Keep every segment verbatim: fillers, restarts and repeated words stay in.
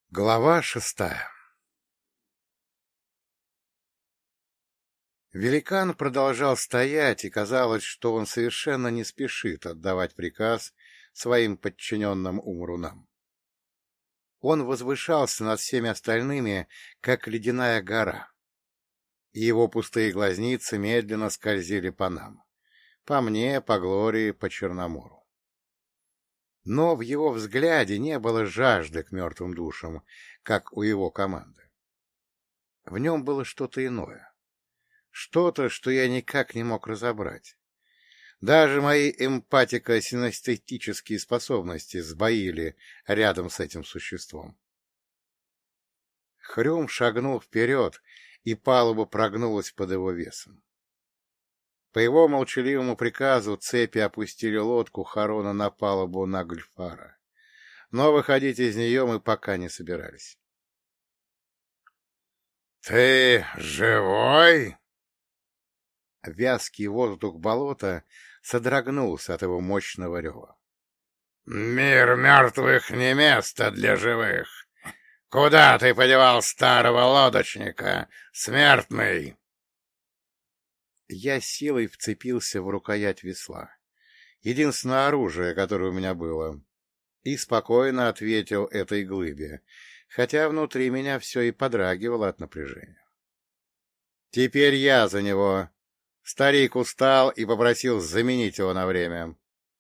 Глава шестая. Великан продолжал стоять, и казалось, что он совершенно не спешит отдавать приказ своим подчиненным умрунам. Он возвышался над всеми остальными, как ледяная гора, и его пустые глазницы медленно скользили по нам, по мне, по Глории, по Черномору. Но в его взгляде не было жажды к мертвым душам, как у его команды. В нем было что-то иное. Что-то, что я никак не мог разобрать. Даже мои эмпатико-синестетические способности сбоили рядом с этим существом. Хрюм шагнул вперед, и палуба прогнулась под его весом. По его молчаливому приказу цепи опустили лодку Харона на палубу Нагльфара, но выходить из нее мы пока не собирались. — Ты живой? Вязкий воздух болота содрогнулся от его мощного рева. — Мир мертвых не место для живых. Куда ты подевал старого лодочника, смертный? Я силой вцепился в рукоять весла, единственное оружие, которое у меня было, и спокойно ответил этой глыбе, хотя внутри меня все и подрагивало от напряжения. Теперь я за него. Старик устал и попросил заменить его на время.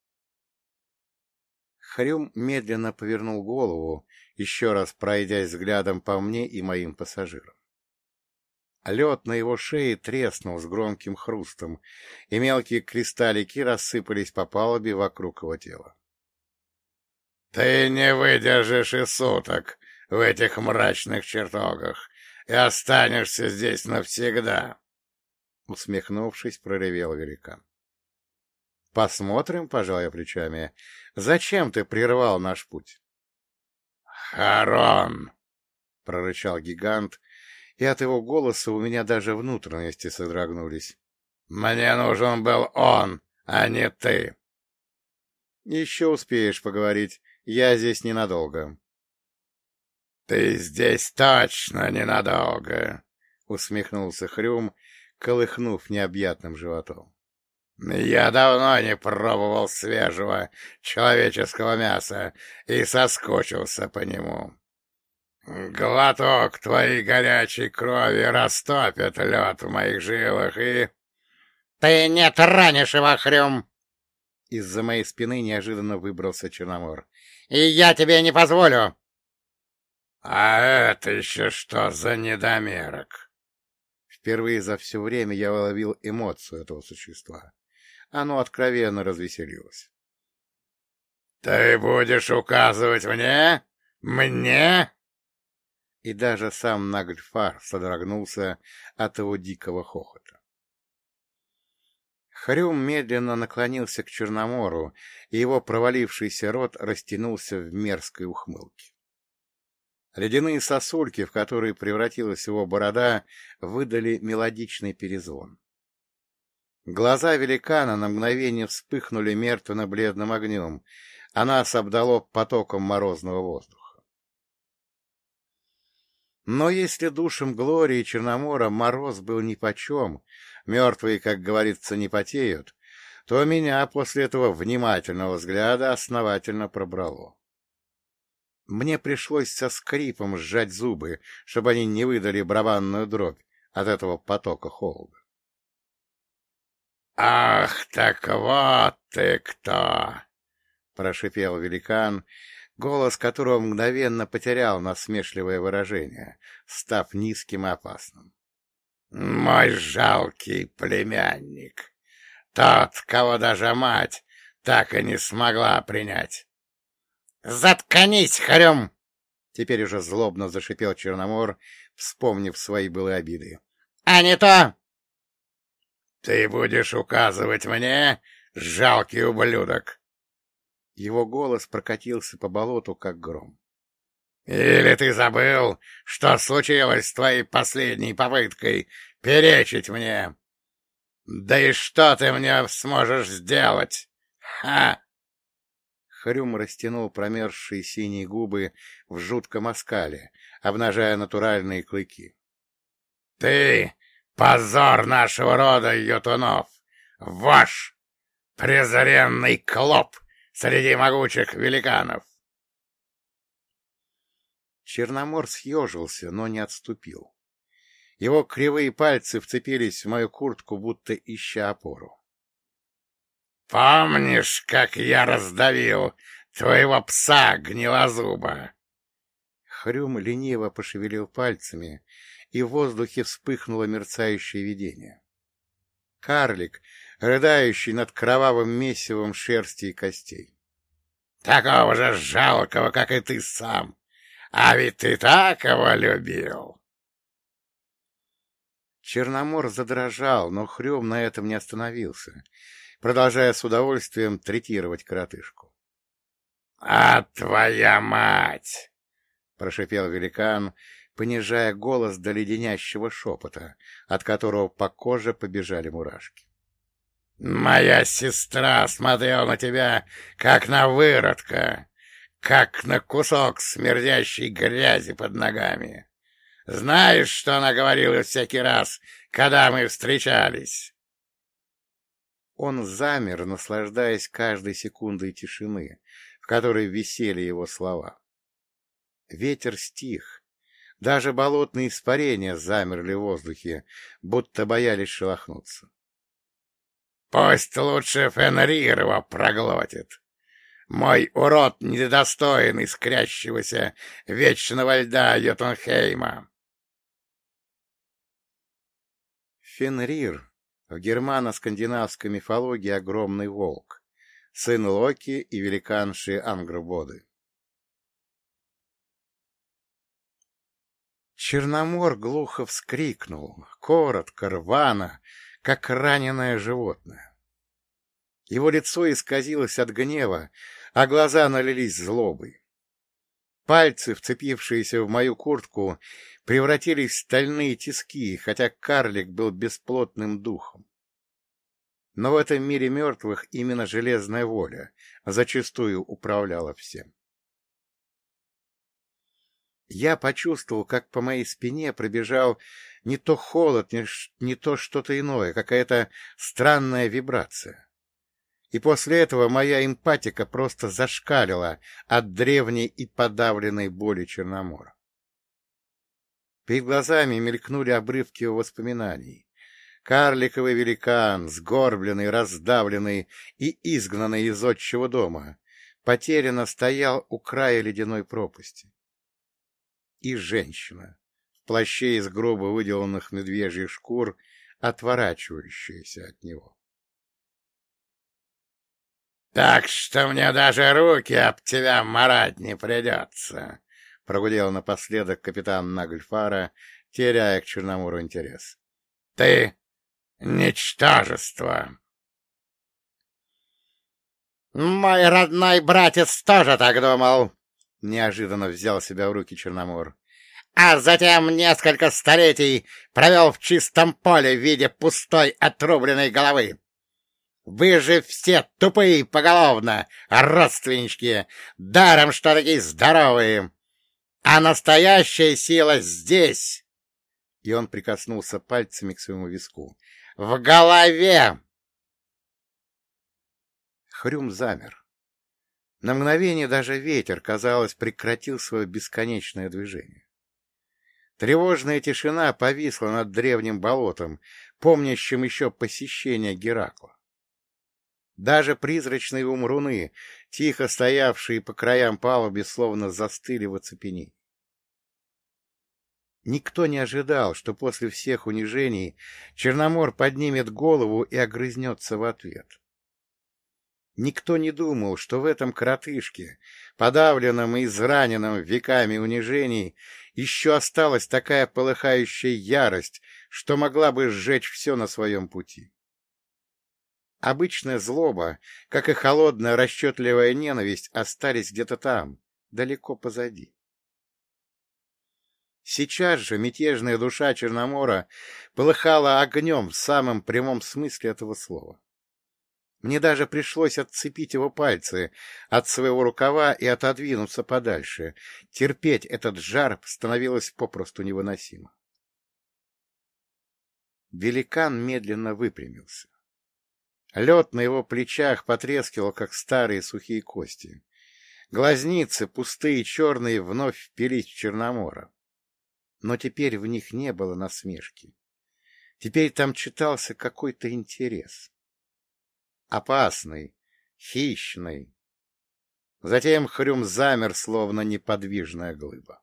Хрюм медленно повернул голову, еще раз пройдясь взглядом по мне и моим пассажирам. Лед на его шее треснул с громким хрустом, и мелкие кристаллики рассыпались по палубе вокруг его тела. — Ты не выдержишь и суток в этих мрачных чертогах и останешься здесь навсегда! — усмехнувшись, проревел великан. — Посмотрим, — пожал я плечами. — Зачем ты прервал наш путь? — Харон! — прорычал гигант, и от его голоса у меня даже внутренности содрогнулись. — Мне нужен был он, а не ты. — Еще успеешь поговорить. Я здесь ненадолго. — Ты здесь точно ненадолго! — усмехнулся Хрюм, колыхнув необъятным животом. — Я давно не пробовал свежего человеческого мяса и соскучился по нему. Глоток твоей горячей крови растопит лед в моих жилах и... — Ты не тронешь его, Хрюм! Из-за моей спины неожиданно выбрался Черномор. — И я тебе не позволю! — А это еще что за недомерок? Впервые за все время я уловил эмоцию этого существа. Оно откровенно развеселилось. — Ты будешь указывать мне? Мне? И даже сам Нагльфар содрогнулся от его дикого хохота. Хрюм медленно наклонился к Черномору, и его провалившийся рот растянулся в мерзкой ухмылке. Ледяные сосульки, в которые превратилась его борода, выдали мелодичный перезвон. Глаза великана на мгновение вспыхнули мертвенно-бледным огнем, а нас обдало потоком морозного воздуха. Но если душам Глории и Черномора мороз был нипочем, мертвые, как говорится, не потеют, то меня после этого внимательного взгляда основательно пробрало. Мне пришлось со скрипом сжать зубы, чтобы они не выдали барабанную дробь от этого потока холода. — Ах, так вот ты кто! — прошипел великан, голос которого мгновенно потерял насмешливое выражение, став низким и опасным. — Мой жалкий племянник! Тот, кого даже мать так и не смогла принять! — Заткнись, Хрюм! — теперь уже злобно зашипел Черномор, вспомнив свои былые обиды. — А не то! — Ты будешь указывать мне, жалкий ублюдок! Его голос прокатился по болоту, как гром. — Или ты забыл, что случилось с твоей последней попыткой перечить мне? Да и что ты мне сможешь сделать? Ха! Хрюм растянул промерзшие синие губы в жутком оскале, обнажая натуральные клыки. — Ты — позор нашего рода, Йотунов! Ваш презренный клоп среди могучих великанов! Черномор съежился, но не отступил. Его кривые пальцы вцепились в мою куртку, будто ища опору. — Помнишь, как я раздавил твоего пса, гнилозуба? Хрюм лениво пошевелил пальцами, и в воздухе вспыхнуло мерцающее видение. Карлик, рыдающий над кровавым месивом шерсти и костей. — Такого же жалкого, как и ты сам! А ведь ты так его любил! Черномор задрожал, но Хрюм на этом не остановился, продолжая с удовольствием третировать коротышку. — А твоя мать! — прошипел великан, понижая голос до леденящего шепота, от которого по коже побежали мурашки. — Моя сестра смотрела на тебя, как на выродка, как на кусок смердящей грязи под ногами. Знаешь, что она говорила всякий раз, когда мы встречались? Он замер, наслаждаясь каждой секундой тишины, в которой висели его слова. Ветер стих, даже болотные испарения замерли в воздухе, будто боялись шелохнуться. — Пусть лучше Фенрир его проглотит. Мой урод недостоин искрящегося вечного льда Йотунхейма. Фенрир в германо-скандинавской мифологии огромный волк, сын Локи и великанши Ангрбоды. Черномор глухо вскрикнул, коротко, рвано, как раненое животное. Его лицо исказилось от гнева, а глаза налились злобой. Пальцы, вцепившиеся в мою куртку, превратились в стальные тиски, хотя карлик был бесплотным духом. Но в этом мире мертвых именно железная воля зачастую управляла всем. Я почувствовал, как по моей спине пробежал не то холод, не, не то что-то иное, какая-то странная вибрация. И после этого моя эмпатика просто зашкалила от древней и подавленной боли Черномора. Перед глазами мелькнули обрывки его воспоминаний. Карликовый великан, сгорбленный, раздавленный и изгнанный из отчего дома, потерянно стоял у края ледяной пропасти. И женщина в плаще из грубо выделанных медвежьих шкур, отворачивающаяся от него. — Так что мне даже руки об тебя марать не придется, — прогудел напоследок капитан Нагльфара, теряя к Черномору интерес. — Ты — ничтожество! — Мой родной братец тоже так думал, — неожиданно взял себя в руки Черномор. — А затем несколько столетий провел в чистом поле в виде пустой отрубленной головы. Вы же все тупые поголовно, родственнички, даром что такие здоровые. А настоящая сила здесь. И он прикоснулся пальцами к своему виску. В голове. Хрюм замер. На мгновение даже ветер, казалось, прекратил свое бесконечное движение. Тревожная тишина повисла над древним болотом, помнящим еще посещение Геракла. Даже призрачные умруны, тихо стоявшие по краям палубы, словно застыли в оцепенении. Никто не ожидал, что после всех унижений Черномор поднимет голову и огрызнется в ответ. Никто не думал, что в этом коротышке, подавленном и израненном веками унижений, еще осталась такая полыхающая ярость, что могла бы сжечь все на своем пути. Обычная злоба, как и холодная расчетливая ненависть, остались где-то там, далеко позади. Сейчас же мятежная душа Черномора полыхала огнем в самом прямом смысле этого слова. Мне даже пришлось отцепить его пальцы от своего рукава и отодвинуться подальше. Терпеть этот жар становилось попросту невыносимо. Великан медленно выпрямился. Лед на его плечах потрескивал, как старые сухие кости. Глазницы, пустые и черные, вновь впились в Черномора. Но теперь в них не было насмешки. Теперь там читался какой-то интерес. Опасный, хищный. Затем Хрюм замер, словно неподвижная глыба.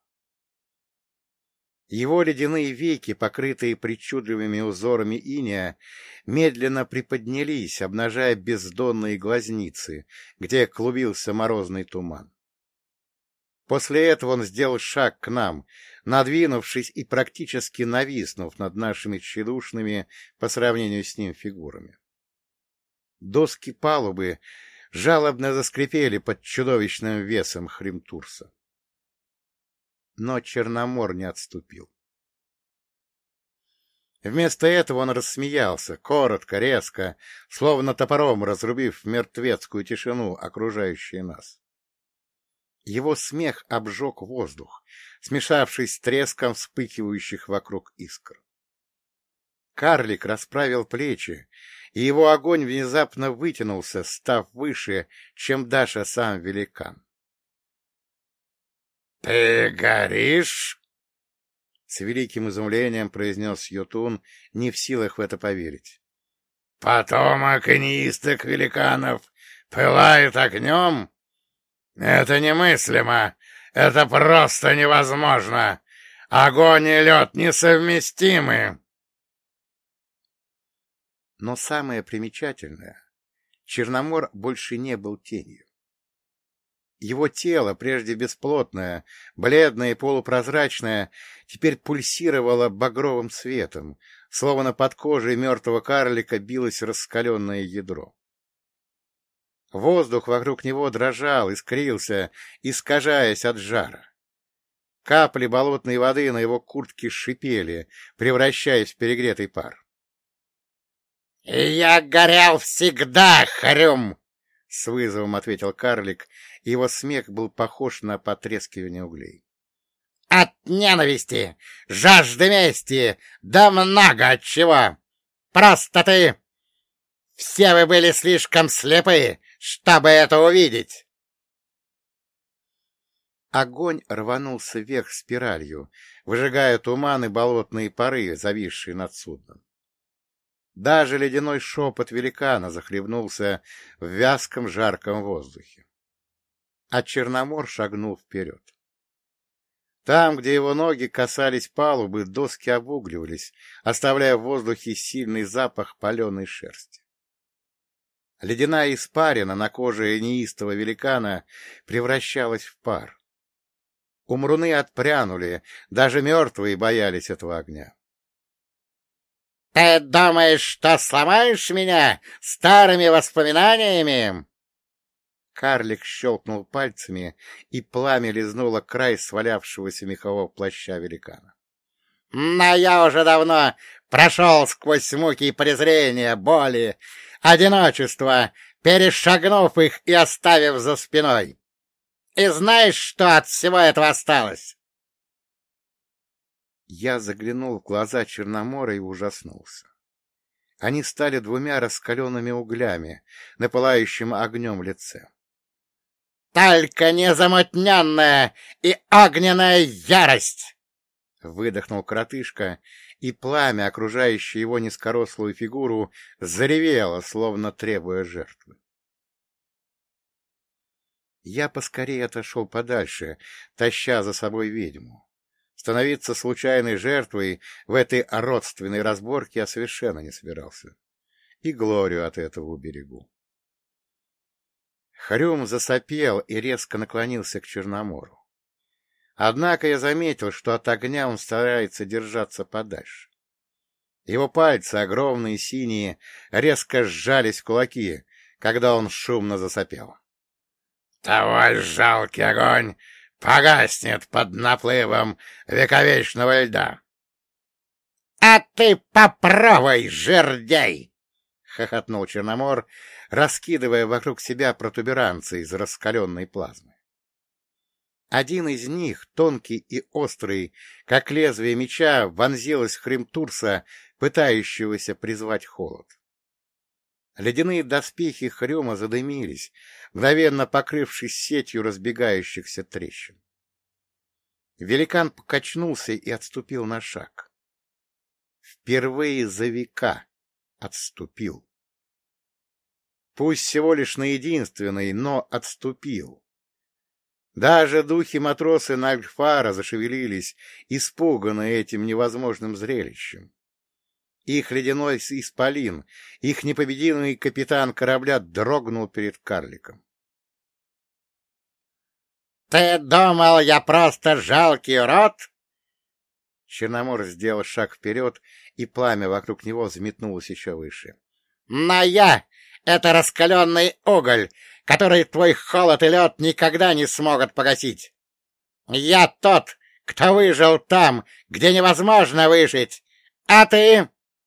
Его ледяные веки, покрытые причудливыми узорами инея, медленно приподнялись, обнажая бездонные глазницы, где клубился морозный туман. После этого он сделал шаг к нам, надвинувшись и практически нависнув над нашими тщедушными по сравнению с ним фигурами. Доски палубы жалобно заскрипели под чудовищным весом Хримтурса. Но Черномор не отступил. Вместо этого он рассмеялся, коротко, резко, словно топором разрубив мертвецкую тишину, окружающую нас. Его смех обжег воздух, смешавшись с треском вспыхивающих вокруг искр. Карлик расправил плечи, и его огонь внезапно вытянулся, став выше, чем даже сам великан. — Ты горишь? — с великим изумлением произнес Йотун, не в силах в это поверить. — Потомок неистых великанов пылает огнем? Это немыслимо, это просто невозможно. Огонь и лед несовместимы. Но самое примечательное, Черномор больше не был тенью. Его тело, прежде бесплотное, бледное и полупрозрачное, теперь пульсировало багровым светом, словно под кожей мертвого карлика билось раскаленное ядро. Воздух вокруг него дрожал, искрился, искажаясь от жара. Капли болотной воды на его куртке шипели, превращаясь в перегретый пар. — Я горел всегда, Хрюм! — с вызовом ответил карлик, и его смех был похож на потрескивание углей. — От ненависти, жажды мести, да много от чего! Просто ты... Все вы были слишком слепы, чтобы это увидеть! Огонь рванулся вверх спиралью, выжигая туман и болотные пары, зависшие над судном. Даже ледяной шепот великана захлебнулся в вязком жарком воздухе. А Черномор шагнул вперед. Там, где его ноги касались палубы, доски обугливались, оставляя в воздухе сильный запах паленой шерсти. Ледяная испарина на коже неистого великана превращалась в пар. Умруны отпрянули, даже мертвые боялись этого огня. — Ты думаешь, что сломаешь меня старыми воспоминаниями? Карлик щелкнул пальцами, и пламя лизнуло край свалявшегося мехового плаща великана. — Но я уже давно прошел сквозь муки и презрения, боли, одиночества, перешагнув их и оставив за спиной. И знаешь, что от всего этого осталось? Я заглянул в глаза Черномора и ужаснулся. Они стали двумя раскаленными углями на пылающем огнем лице. — Только незамутненная и огненная ярость! — выдохнул коротышка, и пламя, окружающее его низкорослую фигуру, заревело, словно требуя жертвы. Я поскорее отошел подальше, таща за собой ведьму. Становиться случайной жертвой в этой родственной разборке я совершенно не собирался. И Глорию от этого уберегу. Хрюм засопел и резко наклонился к Черномору. Однако я заметил, что от огня он старается держаться подальше. Его пальцы, огромные синие, резко сжались в кулаки, когда он шумно засопел. — Твой жалкий огонь погаснет под наплывом вековечного льда. — А ты попробуй, жердяй! — хохотнул Черномор, раскидывая вокруг себя протуберанцы из раскаленной плазмы. Один из них, тонкий и острый, как лезвие меча, вонзилось в Хримтурса, пытающегося призвать холод. Ледяные доспехи Хрюма задымились, мгновенно покрывшись сетью разбегающихся трещин. Великан покачнулся и отступил на шаг. Впервые за века отступил. Пусть всего лишь на единственный, но отступил. Даже духи-матросы Нальфара зашевелились, испуганные этим невозможным зрелищем. Их ледяной исполин, их непобедимый капитан корабля дрогнул перед карликом. — Ты думал, я просто жалкий урод? Черномор сделал шаг вперед, и пламя вокруг него взметнулось еще выше. — Но я — это раскаленный уголь, который твой холод и лед никогда не смогут погасить. Я тот, кто выжил там, где невозможно выжить, а ты...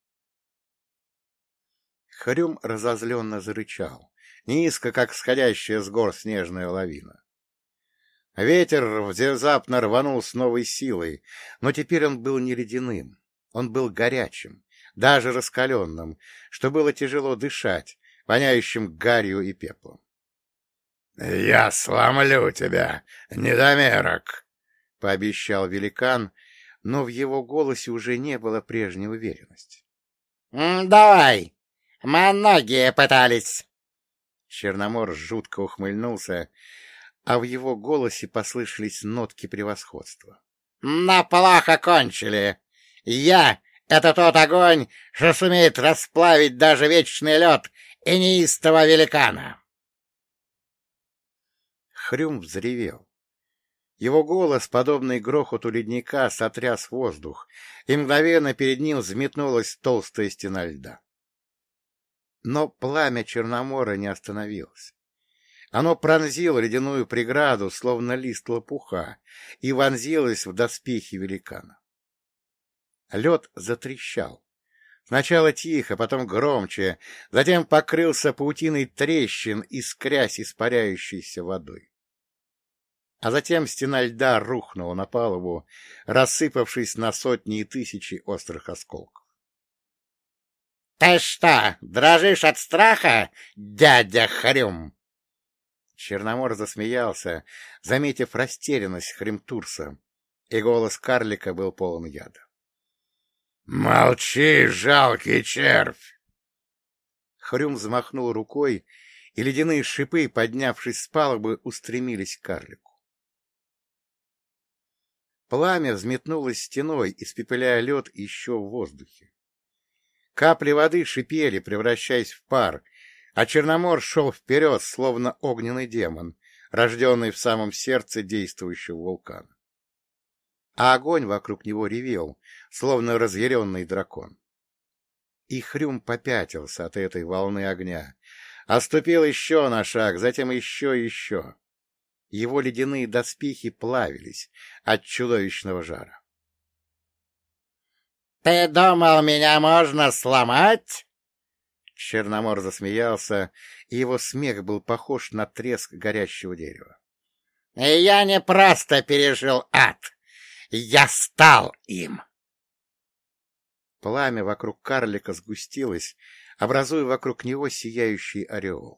Хрюм разозленно зарычал, низко, как сходящая с гор снежная лавина. Ветер внезапно рванул с новой силой, но теперь он был не ледяным, он был горячим, даже раскаленным, что было тяжело дышать, воняющим гарью и пеплом. — Я сломлю тебя, недомерок! — пообещал великан, но в его голосе уже не было прежней уверенности. — Давай! Многие пытались! Черномор жутко ухмыльнулся, а в его голосе послышались нотки превосходства. — Но плохо кончили! Я — это тот огонь, что сумеет расплавить даже вечный лед и неистого великана! Хрюм взревел. Его голос, подобный грохоту ледника, сотряс воздух, и мгновенно перед ним взметнулась толстая стена льда. Но пламя Черномора не остановилось. Оно пронзило ледяную преграду, словно лист лопуха, и вонзилось в доспехи великана. Лед затрещал. Сначала тихо, потом громче, затем покрылся паутиной трещин, искрясь испаряющейся водой. А затем стена льда рухнула на палубу, рассыпавшись на сотни и тысячи острых осколков. — Ты что, дрожишь от страха, дядя Хрюм? Черномор засмеялся, заметив растерянность Хримтурса, и голос карлика был полон яда. — Молчи, жалкий червь! Хрюм взмахнул рукой, и ледяные шипы, поднявшись с палубы, устремились к карлику. Пламя взметнулось стеной, испепеляя лед еще в воздухе. Капли воды шипели, превращаясь в пар, а Черномор шел вперед, словно огненный демон, рожденный в самом сердце действующего вулкана. А огонь вокруг него ревел, словно разъяренный дракон. И Хрюм попятился от этой волны огня, отступил еще на шаг, затем еще и еще. Его ледяные доспехи плавились от чудовищного жара. — Ты думал, меня можно сломать? Черномор засмеялся, и его смех был похож на треск горящего дерева. — Я не просто пережил ад, я стал им! Пламя вокруг карлика сгустилось, образуя вокруг него сияющий ореол.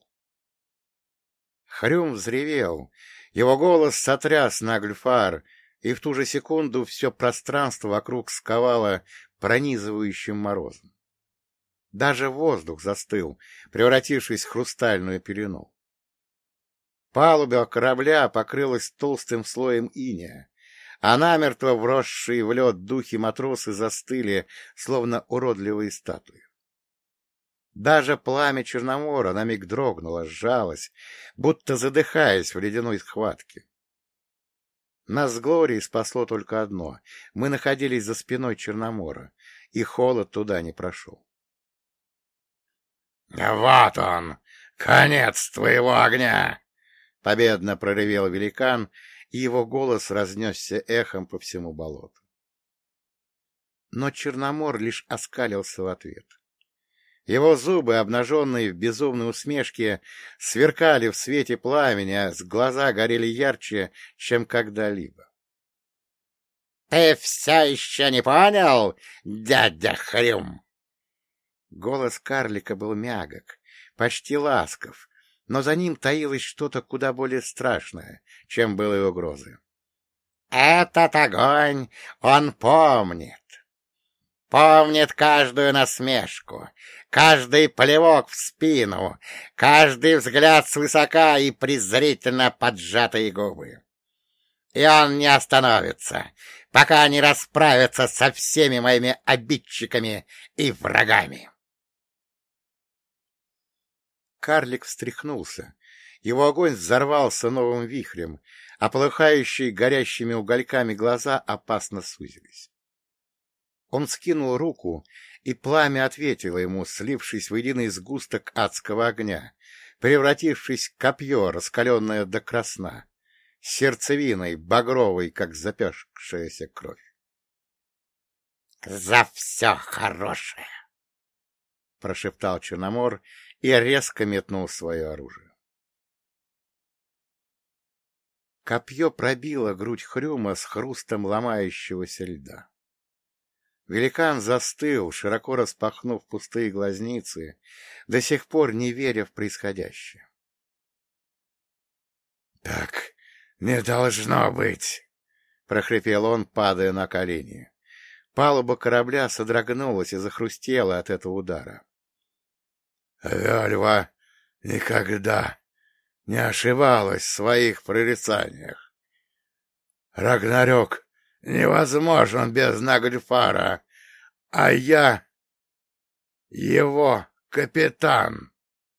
Хрюм взревел, его голос сотряс Нагльфар, и в ту же секунду все пространство вокруг сковало пронизывающим морозом. Даже воздух застыл, превратившись в хрустальную пелену. Палуба корабля покрылась толстым слоем инея, а намертво вросшие в лед духи-матросы застыли, словно уродливые статуи. Даже пламя Черномора на миг дрогнуло, сжалось, будто задыхаясь в ледяной схватке. Нас с Глорией спасло только одно — мы находились за спиной Черномора, и холод туда не прошел. — Вот он, конец твоего огня! — победно проревел великан, и его голос разнесся эхом по всему болоту. Но Черномор лишь оскалился в ответ. Его зубы, обнаженные в безумной усмешке, сверкали в свете пламени, а глаза горели ярче, чем когда-либо. — Ты все еще не понял, дядя Хрюм? Голос карлика был мягок, почти ласков, но за ним таилось что-то куда более страшное, чем было его угрозы. — Этот огонь он помнит. Помнит каждую насмешку, каждый плевок в спину, каждый взгляд свысока и презрительно поджатые губы. И он не остановится, пока не расправится со всеми моими обидчиками и врагами. Карлик встряхнулся. Его огонь взорвался новым вихрем, а полыхающие горящими угольками глаза опасно сузились. Он скинул руку, и пламя ответило ему, слившись в единый сгусток адского огня, превратившись в копье, раскаленное до красна, сердцевиной, багровой, как запекшаяся кровь. — За все хорошее! — прошептал Черномор и резко метнул свое оружие. Копье пробило грудь Хрюма с хрустом ломающегося льда. Великан застыл, широко распахнув пустые глазницы, до сих пор не веря в происходящее. — Так не должно быть! — прохрипел он, падая на колени. Палуба корабля содрогнулась и захрустела от этого удара. — Вельва никогда не ошибалась в своих прорицаниях. Рагнарёк невозможен без Нагльфара, а я его капитан.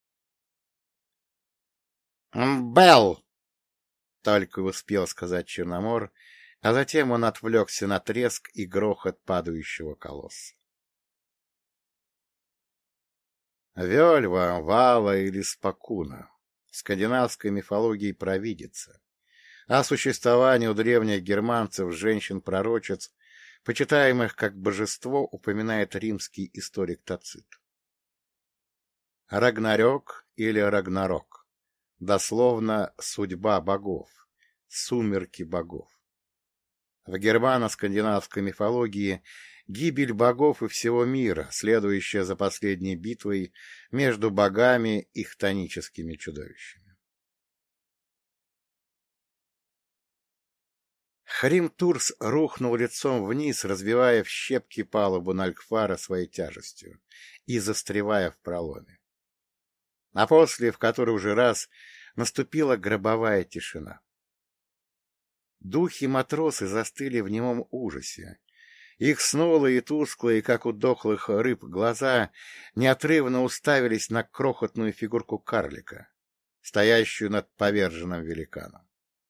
«Белл!» — только успел сказать Черномор, а затем он отвлекся на треск и грохот падающего колосса. Вельва, Вала или Спокуна в скандинавской мифологии провидица. О существовании у древних германцев женщин-пророчиц, почитаемых как божество, упоминает римский историк Тацит. Рагнарёк или Рагнарок, дословно «судьба богов», «сумерки богов». В германо-скандинавской мифологии гибель богов и всего мира, следующая за последней битвой между богами и хтоническими чудовищами. Хрим-Турс рухнул лицом вниз, разбивая в щепки палубу Нальгфара своей тяжестью и застревая в проломе. А после, в который уже раз, наступила гробовая тишина. Духи-матросы застыли в немом ужасе. Их снулые и тусклые, как у дохлых рыб, глаза неотрывно уставились на крохотную фигурку карлика, стоящую над поверженным великаном.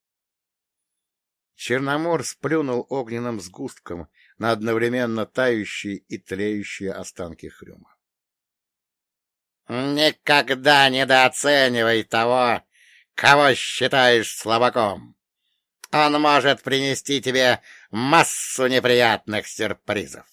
Черномор сплюнул огненным сгустком на одновременно тающие и тлеющие останки Хрюма. — Никогда недооценивай того, кого считаешь слабаком. Он может принести тебе массу неприятных сюрпризов.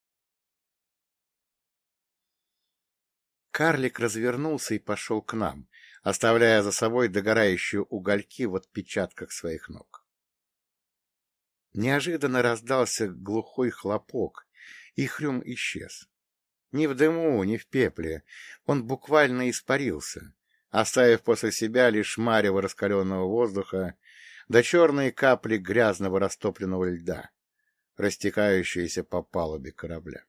Карлик развернулся и пошел к нам, оставляя за собой догорающие угольки в отпечатках своих ног. Неожиданно раздался глухой хлопок, и Хрюм исчез. Ни в дыму, ни в пепле. Он буквально испарился, оставив после себя лишь марево раскаленного воздуха да черные капли грязного растопленного льда, растекающиеся по палубе корабля.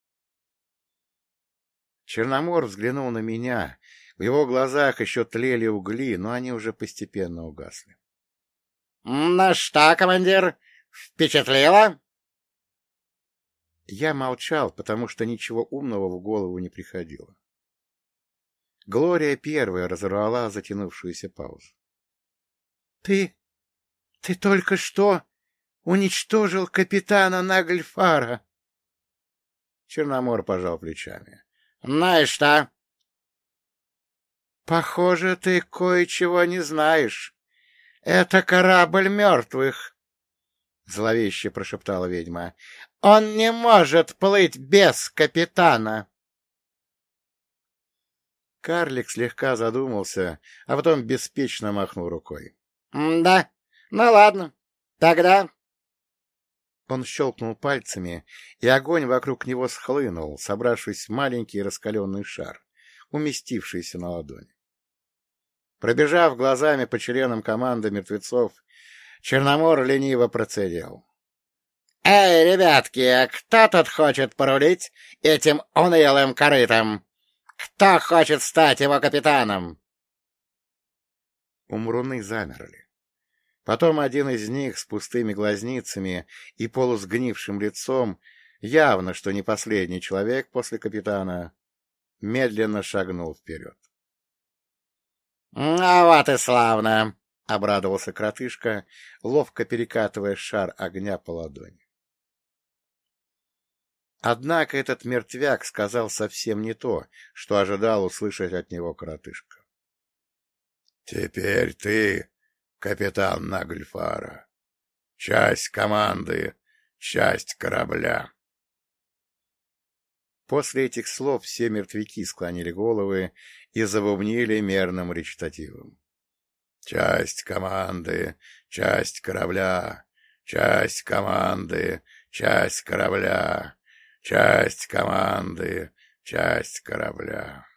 Черномор взглянул на меня. В его глазах еще тлели угли, но они уже постепенно угасли. — Ну что, командир, впечатлило? Я молчал, потому что ничего умного в голову не приходило. Глория первая разорвала затянувшуюся паузу. — Ты... ты только что уничтожил капитана Нагльфара. Черномор пожал плечами. — Ну и что? — Похоже, ты кое-чего не знаешь. Это корабль мертвых. — зловеще прошептала ведьма. — Он не может плыть без капитана. Карлик слегка задумался, а потом беспечно махнул рукой. — Да, ну ладно, тогда... Он щелкнул пальцами, и огонь вокруг него схлынул, собравшись в маленький раскаленный шар, уместившийся на ладони. Пробежав глазами по членам команды мертвецов, Черномор лениво процедил. — Эй, ребятки, кто тут хочет порулить этим унылым корытом? Кто хочет стать его капитаном? Умруны замерли. Потом один из них с пустыми глазницами и полусгнившим лицом, явно что не последний человек после капитана, медленно шагнул вперед. — А вот и славно! — обрадовался коротышка, ловко перекатывая шар огня по ладони. Однако этот мертвяк сказал совсем не то, что ожидал услышать от него коротышка. — Теперь ты... капитан Нагльфара. Часть команды, часть корабля. После этих слов все мертвяки склонили головы и забубнили мерным речитативом. Часть команды, часть корабля, часть команды, часть корабля, часть команды, часть корабля.